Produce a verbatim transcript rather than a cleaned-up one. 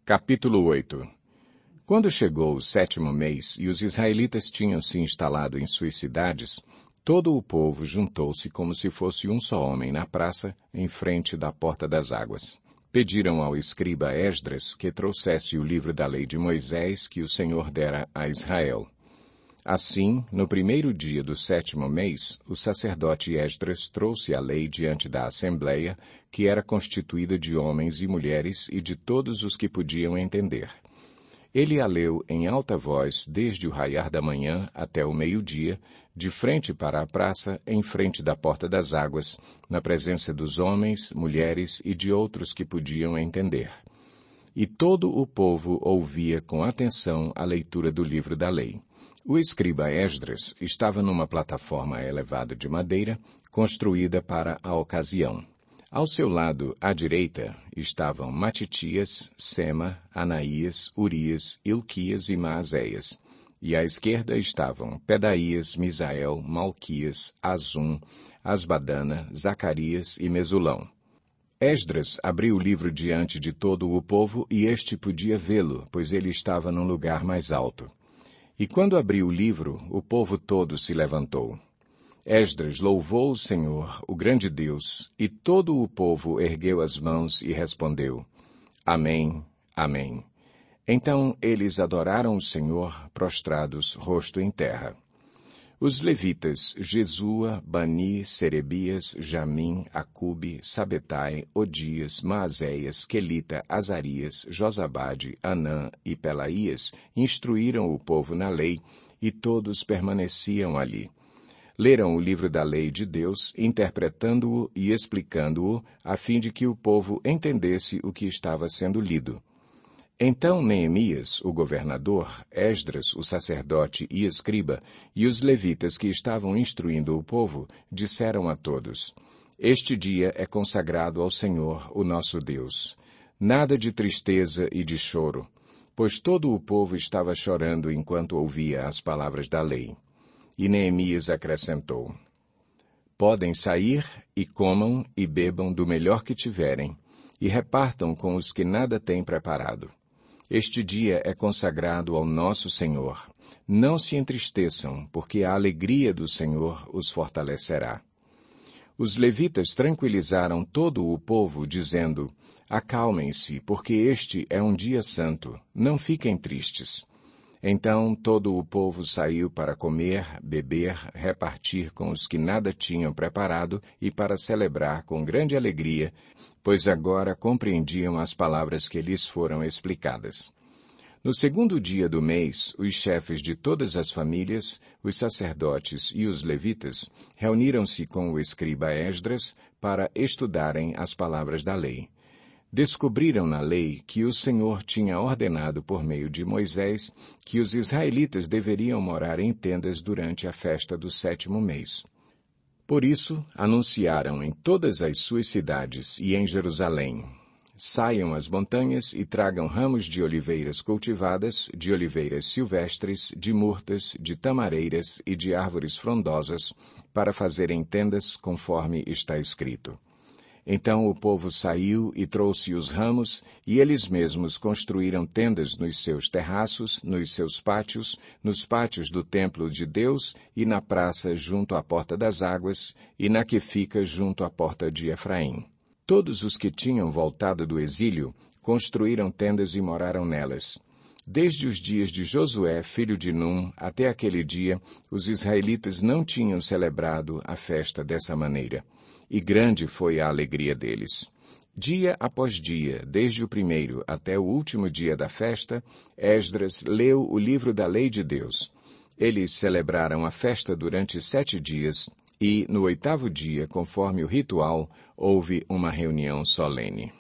Capítulo oito. Quando chegou o sétimo mês e os israelitas tinham se instalado em suas cidades, todo o povo juntou-se como se fosse um só homem na praça, em frente da porta das águas. Pediram ao escriba Esdras que trouxesse o livro da lei de Moisés que o Senhor dera a Israel. Assim, no primeiro dia do sétimo mês, o sacerdote Esdras trouxe a lei diante da assembleia, que era constituída de homens e mulheres e de todos os que podiam entender. Ele a leu em alta voz desde o raiar da manhã até o meio-dia, de frente para a praça, em frente da porta das águas, na presença dos homens, mulheres e de outros que podiam entender. E todo o povo ouvia com atenção a leitura do livro da lei. O escriba Esdras estava numa plataforma elevada de madeira, construída para a ocasião. Ao seu lado, à direita, estavam Matitias, Sema, Anaías, Urias, Ilquias e Maazéias. E à esquerda estavam Pedaías, Misael, Malquias, Azum, Asbadana, Zacarias e Mesulão. Esdras abriu o livro diante de todo o povo e este podia vê-lo, pois ele estava num lugar mais alto. E quando abriu o livro, o povo todo se levantou. Esdras louvou o Senhor, o grande Deus, e todo o povo ergueu as mãos e respondeu: Amém, Amém. Então eles adoraram o Senhor, prostrados, rosto em terra. Os levitas, Jesua, Bani, Serebias, Jamim, Acube, Sabetai, Odias, Maazéias, Quelita, Azarias, Josabade, Anã e Pelaías, instruíram o povo na lei, e todos permaneciam ali. Leram o livro da lei de Deus, interpretando-o e explicando-o, a fim de que o povo entendesse o que estava sendo lido. Então Neemias, o governador, Esdras, o sacerdote e escriba, e os levitas que estavam instruindo o povo, disseram a todos: Este dia é consagrado ao Senhor, o nosso Deus. Nada de tristeza e de choro, pois todo o povo estava chorando enquanto ouvia as palavras da lei. E Neemias acrescentou: Podem sair e comam e bebam do melhor que tiverem, e repartam com os que nada têm preparado. Este dia é consagrado ao nosso Senhor. Não se entristeçam, porque a alegria do Senhor os fortalecerá. Os levitas tranquilizaram todo o povo, dizendo: Acalmem-se, porque este é um dia santo. Não fiquem tristes. Então todo o povo saiu para comer, beber, repartir com os que nada tinham preparado e para celebrar com grande alegria, pois agora compreendiam as palavras que lhes foram explicadas. No segundo dia do mês, os chefes de todas as famílias, os sacerdotes e os levitas, reuniram-se com o escriba Esdras para estudarem as palavras da lei. Descobriram na lei que o Senhor tinha ordenado por meio de Moisés que os israelitas deveriam morar em tendas durante a festa do sétimo mês. Por isso, anunciaram em todas as suas cidades e em Jerusalém: Saiam às montanhas e tragam ramos de oliveiras cultivadas, de oliveiras silvestres, de murtas, de tamareiras e de árvores frondosas, para fazerem tendas conforme está escrito. Então o povo saiu e trouxe os ramos, e eles mesmos construíram tendas nos seus terraços, nos seus pátios, nos pátios do templo de Deus e na praça junto à porta das águas, e na que fica junto à porta de Efraim. Todos os que tinham voltado do exílio construíram tendas e moraram nelas. Desde os dias de Josué, filho de Num, até aquele dia, os israelitas não tinham celebrado a festa dessa maneira. E grande foi a alegria deles. Dia após dia, desde o primeiro até o último dia da festa, Esdras leu o livro da lei de Deus. Eles celebraram a festa durante sete dias e, no oitavo dia, conforme o ritual, houve uma reunião solene.